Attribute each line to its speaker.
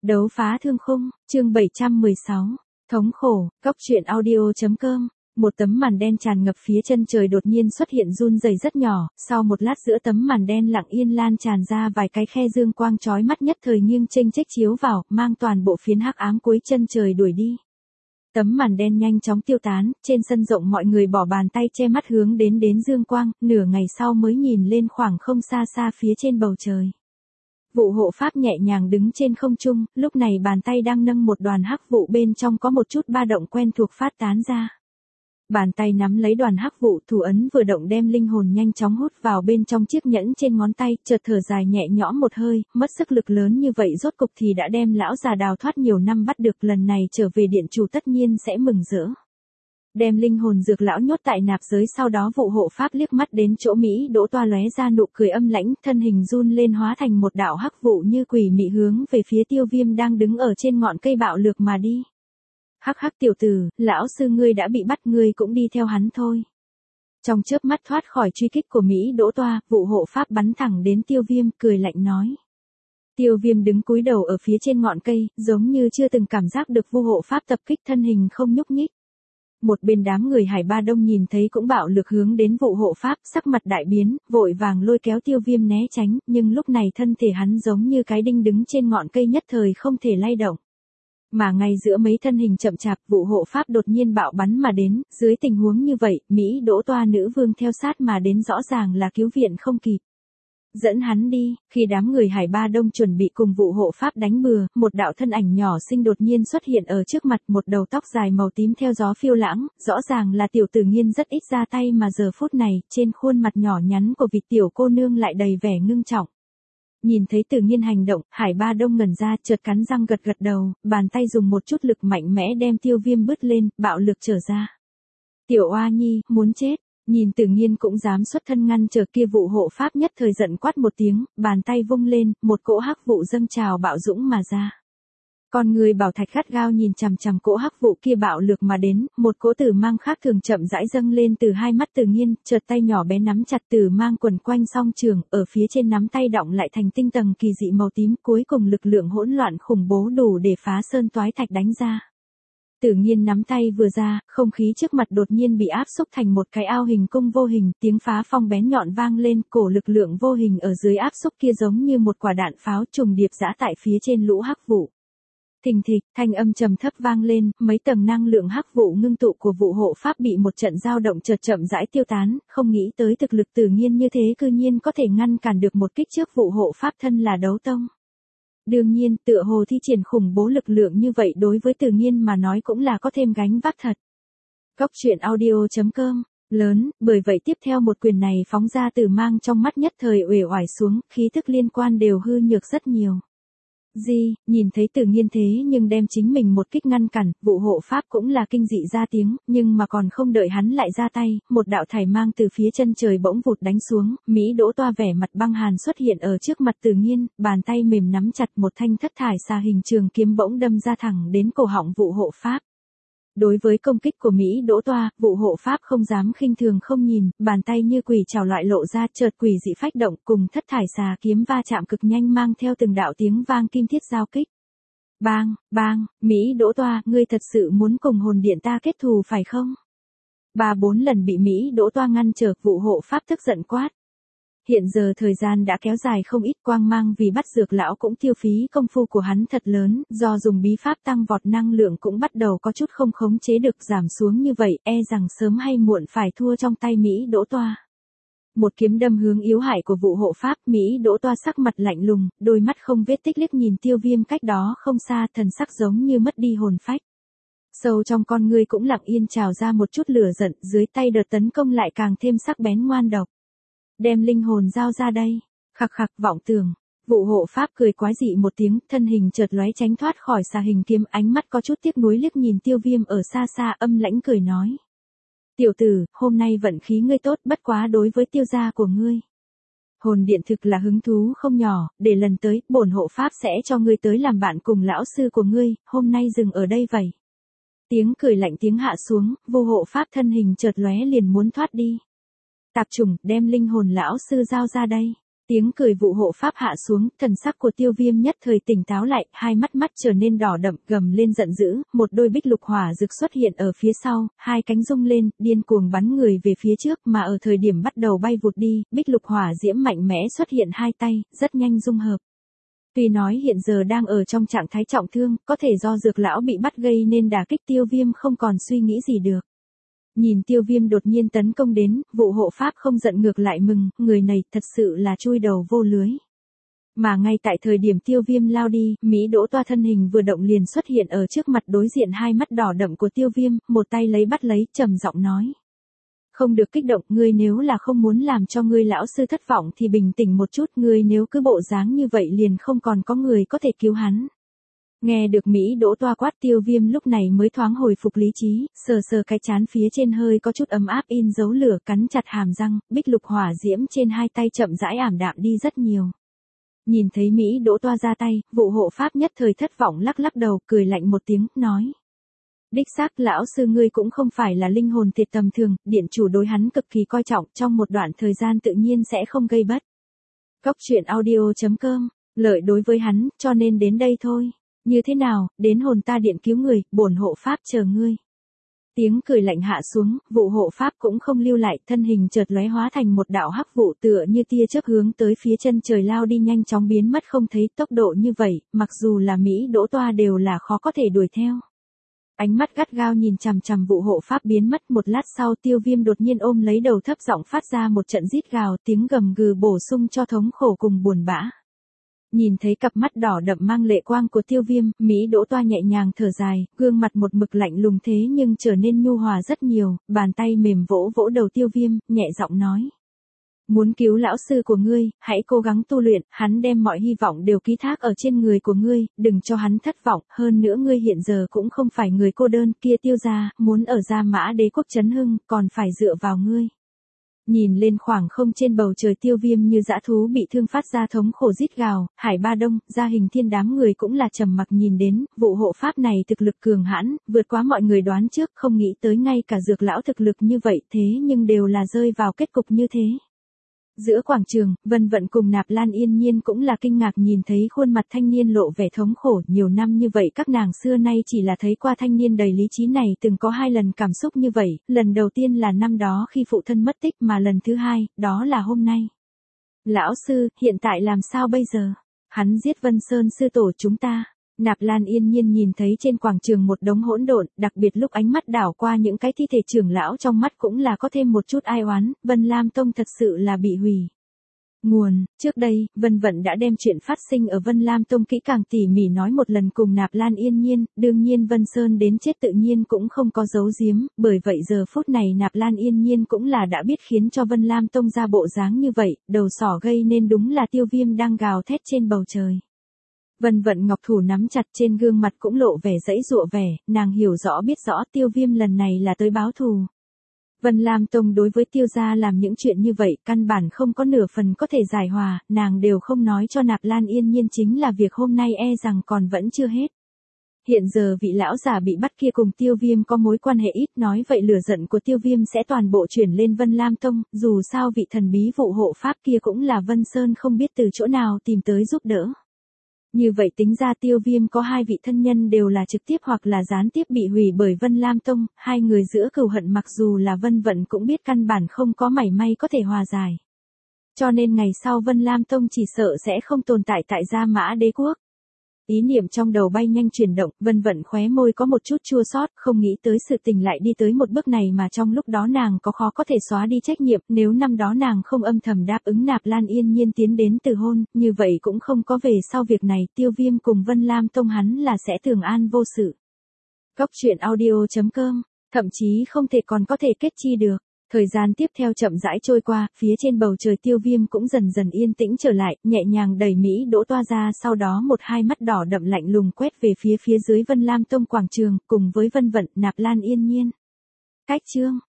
Speaker 1: Đấu phá thương khung, chương 716. Thống khổ, Cóc truyện audio.com. Một tấm màn đen tràn ngập phía chân trời đột nhiên xuất hiện run rẩy rất nhỏ, sau một lát giữa tấm màn đen lặng yên lan tràn ra vài cái khe dương quang chói mắt nhất thời nghiêng chênh chếch chiếu vào, mang toàn bộ phiến hắc ám cuối chân trời đuổi đi. Tấm màn đen nhanh chóng tiêu tán, trên sân rộng mọi người bỏ bàn tay che mắt hướng đến dương quang, nửa ngày sau mới nhìn lên khoảng không xa xa phía trên bầu trời. Vụ hộ pháp nhẹ nhàng đứng trên không trung, lúc này bàn tay đang nâng một đoàn hắc vụ bên trong có một chút ba động quen thuộc phát tán ra. Bàn tay nắm lấy đoàn hắc vụ, thủ ấn vừa động đem linh hồn nhanh chóng hút vào bên trong chiếc nhẫn trên ngón tay, chợt thở dài nhẹ nhõm một hơi, mất sức lực lớn như vậy rốt cục thì đã đem lão già đào thoát nhiều năm bắt được, lần này trở về điện chủ tất nhiên sẽ mừng rỡ. Đem linh hồn dược lão nhốt tại nạp giới, sau đó vụ hộ pháp liếc mắt đến chỗ Mỹ Đỗ Toa lóe ra nụ cười âm lãnh, thân hình run lên hóa thành một đạo hắc vụ như quỷ mị hướng về phía Tiêu Viêm đang đứng ở trên ngọn cây bạo lược mà đi. Hắc hắc tiểu tử, lão sư ngươi đã bị bắt, ngươi cũng đi theo hắn thôi. Trong chớp mắt thoát khỏi truy kích của Mỹ Đỗ Toa, vụ hộ pháp bắn thẳng đến Tiêu Viêm, cười lạnh nói. Tiêu Viêm đứng cúi đầu ở phía trên ngọn cây, giống như chưa từng cảm giác được vụ hộ pháp tập kích, thân hình không nhúc nhích. Một bên đám người Hải Ba Đông nhìn thấy cũng bạo lực hướng đến vụ hộ pháp, sắc mặt đại biến, vội vàng lôi kéo Tiêu Viêm né tránh, nhưng lúc này thân thể hắn giống như cái đinh đứng trên ngọn cây nhất thời không thể lay động. Mà ngay giữa mấy thân hình chậm chạp, vụ hộ pháp đột nhiên bạo bắn mà đến, dưới tình huống như vậy, Mỹ Đỗ Toa nữ vương theo sát mà đến rõ ràng là cứu viện không kịp. Dẫn hắn đi, khi đám người Hải Ba Đông chuẩn bị cùng vụ hộ pháp đánh bừa, một đạo thân ảnh nhỏ xinh đột nhiên xuất hiện ở trước mặt, một đầu tóc dài màu tím theo gió phiêu lãng, rõ ràng là Tiểu Tử Nghiên rất ít ra tay mà giờ phút này, trên khuôn mặt nhỏ nhắn của vị tiểu cô nương lại đầy vẻ ngưng trọng. Nhìn thấy Tử Nghiên hành động, Hải Ba Đông ngẩn ra, chợt cắn răng gật gật đầu, bàn tay dùng một chút lực mạnh mẽ đem Tiêu Viêm bứt lên, bạo lực trở ra. Tiểu oa nhi, muốn chết. Nhìn Tử Nghiên cũng dám xuất thân ngăn trở kia, vụ hộ pháp nhất thời giận quát một tiếng, bàn tay vung lên, một cỗ hắc vụ dâng trào bạo dũng mà ra. Con người bảo thạch gắt gao nhìn chằm chằm cỗ hắc vụ kia bạo lực mà đến, một cỗ tử mang khác thường chậm rãi dâng lên từ hai mắt Tử Nghiên, chợt tay nhỏ bé nắm chặt tử mang quần quanh song trường, ở phía trên nắm tay đọng lại thành tinh tầng kỳ dị màu tím, cuối cùng lực lượng hỗn loạn khủng bố đủ để phá sơn toái thạch đánh ra. Tử Nghiên nắm tay vừa ra, không khí trước mặt đột nhiên bị áp xúc thành một cái ao hình cung vô hình, tiếng phá phong bén nhọn vang lên, cổ lực lượng vô hình ở dưới áp xúc kia giống như một quả đạn pháo trùng điệp giã tại phía trên lũ hắc vụ. Thình thịch, thanh âm trầm thấp vang lên, mấy tầng năng lượng hắc vụ ngưng tụ của vụ hộ pháp bị một trận dao động chợt chậm rãi tiêu tán, không nghĩ tới thực lực Tử Nghiên như thế cư nhiên có thể ngăn cản được một kích trước vụ hộ pháp thân là đấu tông. Đương nhiên, tựa hồ thi triển khủng bố lực lượng như vậy đối với Tử Nghiên mà nói cũng là có thêm gánh vác thật. Cóc truyện audio.com, lớn, bởi vậy tiếp theo một quyền này phóng ra tử mang trong mắt nhất thời uể oải xuống, khí thức liên quan đều hư nhược rất nhiều. Nhìn thấy Tử Nghiên thế nhưng đem chính mình một kích ngăn cản, vụ hộ pháp cũng là kinh dị ra tiếng, nhưng mà còn không đợi hắn lại ra tay, một đạo thải mang từ phía chân trời bỗng vụt đánh xuống, Mỹ Đỗ Toa vẻ mặt băng hàn xuất hiện ở trước mặt Tử Nghiên, bàn tay mềm nắm chặt một thanh thất thải xà hình trường kiếm bỗng đâm ra thẳng đến cổ họng vụ hộ pháp. Đối với công kích của Mỹ Đỗ Toa, vụ hộ pháp không dám khinh thường không nhìn, bàn tay như quỷ trảo loại lộ ra, chợt quỷ dị phách động, cùng thất thải xà kiếm va chạm cực nhanh mang theo từng đạo tiếng vang kim thiết giao kích. Bang, bang, Mỹ Đỗ Toa, ngươi thật sự muốn cùng hồn điện ta kết thù phải không? 3-4 lần bị Mỹ Đỗ Toa ngăn trở, vụ hộ pháp tức giận quát. Hiện giờ thời gian đã kéo dài không ít, quang mang vì bắt dược lão cũng tiêu phí công phu của hắn thật lớn, do dùng bí pháp tăng vọt năng lượng cũng bắt đầu có chút không khống chế được, giảm xuống như vậy, e rằng sớm hay muộn phải thua trong tay Mỹ Đỗ Toa. Một kiếm đâm hướng yếu hại của vụ hộ pháp, Mỹ Đỗ Toa sắc mặt lạnh lùng, đôi mắt không vết tích liếc nhìn Tiêu Viêm cách đó không xa, thần sắc giống như mất đi hồn phách. Sâu trong con ngươi cũng lặng yên trào ra một chút lửa giận, dưới tay đợt tấn công lại càng thêm sắc bén ngoan độc. Đem linh hồn giao ra đây. Khặc khặc, vọng tưởng. Vụ hộ pháp cười quái dị một tiếng, thân hình chợt lóe tránh thoát khỏi xà hình kiếm, ánh mắt có chút tiếc nuối liếc nhìn Tiêu Viêm ở xa xa, âm lãnh cười nói. Tiểu tử, hôm nay vận khí ngươi tốt, bất quá đối với Tiêu gia của ngươi. Hồn điện thực là hứng thú không nhỏ, để lần tới, bổn hộ pháp sẽ cho ngươi tới làm bạn cùng lão sư của ngươi, hôm nay dừng ở đây vậy. Tiếng cười lạnh tiếng hạ xuống, vô hộ pháp thân hình chợt lóe liền muốn thoát đi. Tạp chủng, đem linh hồn lão sư giao ra đây. Tiếng cười vụ hộ pháp hạ xuống, thần sắc của Tiêu Viêm nhất thời tỉnh táo lại, hai mắt trở nên đỏ đậm, gầm lên giận dữ, một đôi bích lục hỏa rực xuất hiện ở phía sau, hai cánh rung lên, điên cuồng bắn người về phía trước, mà ở thời điểm bắt đầu bay vụt đi, bích lục hỏa diễm mạnh mẽ xuất hiện hai tay, rất nhanh dung hợp. Tuy nói hiện giờ đang ở trong trạng thái trọng thương, có thể do dược lão bị bắt gây nên đả kích, Tiêu Viêm không còn suy nghĩ gì được. Nhìn Tiêu Viêm đột nhiên tấn công đến, vụ hộ pháp không giận ngược lại mừng, người này thật sự là chui đầu vô lưới. Mà ngay tại thời điểm Tiêu Viêm lao đi, Mỹ Đỗ Toa thân hình vừa động liền xuất hiện ở trước mặt, đối diện hai mắt đỏ đậm của Tiêu Viêm, một tay bắt lấy, trầm giọng nói. Không được kích động, ngươi nếu là không muốn làm cho ngươi lão sư thất vọng thì bình tĩnh một chút, ngươi nếu cứ bộ dáng như vậy liền không còn có người có thể cứu hắn. Nghe được Mỹ Đỗ Toa quát, Tiêu Viêm lúc này mới thoáng hồi phục lý trí, sờ cái trán phía trên hơi có chút ấm áp in dấu lửa, cắn chặt hàm răng, bích lục hỏa diễm trên hai tay chậm rãi ảm đạm đi rất nhiều. Nhìn thấy Mỹ Đỗ Toa ra tay, vụ hộ pháp nhất thời thất vọng lắc đầu, cười lạnh một tiếng, nói. Đích xác lão sư ngươi cũng không phải là linh hồn thiệt tầm thường, điện chủ đối hắn cực kỳ coi trọng, trong một đoạn thời gian tự nhiên sẽ không gây bất. Cốc truyện audio.com, lợi đối với hắn, cho nên đến đây thôi. Như thế nào, đến hồn ta điện cứu người, bổn hộ pháp chờ ngươi. Tiếng cười lạnh hạ xuống, vụ hộ pháp cũng không lưu lại, thân hình chợt lóe hóa thành một đạo hắc vụ tựa như tia chớp hướng tới phía chân trời lao đi, nhanh chóng biến mất không thấy, tốc độ như vậy, mặc dù là Mỹ Đỗ Toa đều là khó có thể đuổi theo. Ánh mắt gắt gao nhìn chằm chằm vụ hộ pháp biến mất, một lát sau Tiêu Viêm đột nhiên ôm lấy đầu thấp giọng phát ra một trận rít gào, tiếng gầm gừ bổ sung cho thống khổ cùng buồn bã. Nhìn thấy cặp mắt đỏ đậm mang lệ quang của Tiêu Viêm, Mỹ Đỗ Toa nhẹ nhàng thở dài, gương mặt một mực lạnh lùng thế nhưng trở nên nhu hòa rất nhiều, bàn tay mềm vỗ đầu Tiêu Viêm, nhẹ giọng nói. Muốn cứu lão sư của ngươi, hãy cố gắng tu luyện, hắn đem mọi hy vọng đều ký thác ở trên người của ngươi, đừng cho hắn thất vọng, hơn nữa ngươi hiện giờ cũng không phải người cô đơn, kia Tiêu gia, muốn ở Gia Mã Đế quốc chấn hưng, còn phải dựa vào ngươi. Nhìn lên khoảng không trên bầu trời, Tiêu Viêm như dã thú bị thương phát ra thống khổ rít gào, Hải Ba Đông, Gia Hình Thiên đám người cũng là trầm mặc nhìn đến, vụ hộ pháp này thực lực cường hãn, vượt quá mọi người đoán trước, không nghĩ tới ngay cả dược lão thực lực như vậy thế nhưng đều là rơi vào kết cục như thế. Giữa quảng trường, Vân Vận cùng Nạp Lan Yên Nhiên cũng là kinh ngạc nhìn thấy khuôn mặt thanh niên lộ vẻ thống khổ, nhiều năm như vậy các nàng xưa nay chỉ là thấy qua thanh niên đầy lý trí này từng có 2 lần cảm xúc như vậy, lần đầu tiên là năm đó khi phụ thân mất tích, mà lần thứ hai, đó là hôm nay. Lão sư, hiện tại làm sao bây giờ? Hắn giết Vân Sơn sư tổ chúng ta. Nạp Lan Yên Nhiên nhìn thấy trên quảng trường một đống hỗn độn, đặc biệt lúc ánh mắt đảo qua những cái thi thể trưởng lão trong mắt cũng là có thêm một chút ai oán, Vân Lam Tông thật sự là bị hủy. Nguồn, trước đây, Vân Vận đã đem chuyện phát sinh ở Vân Lam Tông kỹ càng tỉ mỉ nói một lần cùng Nạp Lan Yên Nhiên, đương nhiên Vân Sơn đến chết tự nhiên cũng không có giấu giếm, bởi vậy giờ phút này Nạp Lan Yên Nhiên cũng là đã biết khiến cho Vân Lam Tông ra bộ dáng như vậy, đầu sỏ gây nên đúng là Tiêu Viêm đang gào thét trên bầu trời. Vân Vận ngọc thủ nắm chặt, trên gương mặt cũng lộ vẻ giãy giụa vẻ, nàng hiểu rõ biết rõ Tiêu Viêm lần này là tới báo thù. Vân Lam Tông đối với Tiêu gia làm những chuyện như vậy, căn bản không có nửa phần có thể giải hòa, nàng đều không nói cho Nạp Lan Yên Nhiên chính là việc hôm nay e rằng còn vẫn chưa hết. Hiện giờ vị lão giả bị bắt kia cùng Tiêu Viêm có mối quan hệ ít, nói vậy lửa giận của Tiêu Viêm sẽ toàn bộ chuyển lên Vân Lam Tông, dù sao vị thần bí vụ hộ pháp kia cũng là Vân Sơn không biết từ chỗ nào tìm tới giúp đỡ. Như vậy tính ra Tiêu Viêm có 2 vị thân nhân đều là trực tiếp hoặc là gián tiếp bị hủy bởi Vân Lam Tông, 2 người giữa cừu hận mặc dù là Vân Vận cũng biết căn bản không có mảy may có thể hòa giải. Cho nên ngày sau Vân Lam Tông chỉ sợ sẽ không tồn tại tại Gia Mã Đế quốc. Ý niệm trong đầu bay nhanh chuyển động, Vân Vận khóe môi có một chút chua xót, không nghĩ tới sự tình lại đi tới một bước này mà trong lúc đó nàng có khó có thể xóa đi trách nhiệm, nếu năm đó nàng không âm thầm đáp ứng Nạp Lan Yên Nhiên tiến đến từ hôn, như vậy cũng không có về sau việc này, Tiêu Viêm cùng Vân Lam Tông hắn là sẽ thường an vô sự. Cốc truyện audio.com, thậm chí không thể còn có thể kết chi được. Thời gian tiếp theo chậm rãi trôi qua, phía trên bầu trời Tiêu Viêm cũng dần dần yên tĩnh trở lại, nhẹ nhàng đẩy Mỹ Đỗ Toa ra, sau đó một hai mắt đỏ đậm lạnh lùng quét về phía dưới Vân Lam Tông quảng trường, cùng với Vân Vận, Nạp Lan Yên Nhiên. Cách chương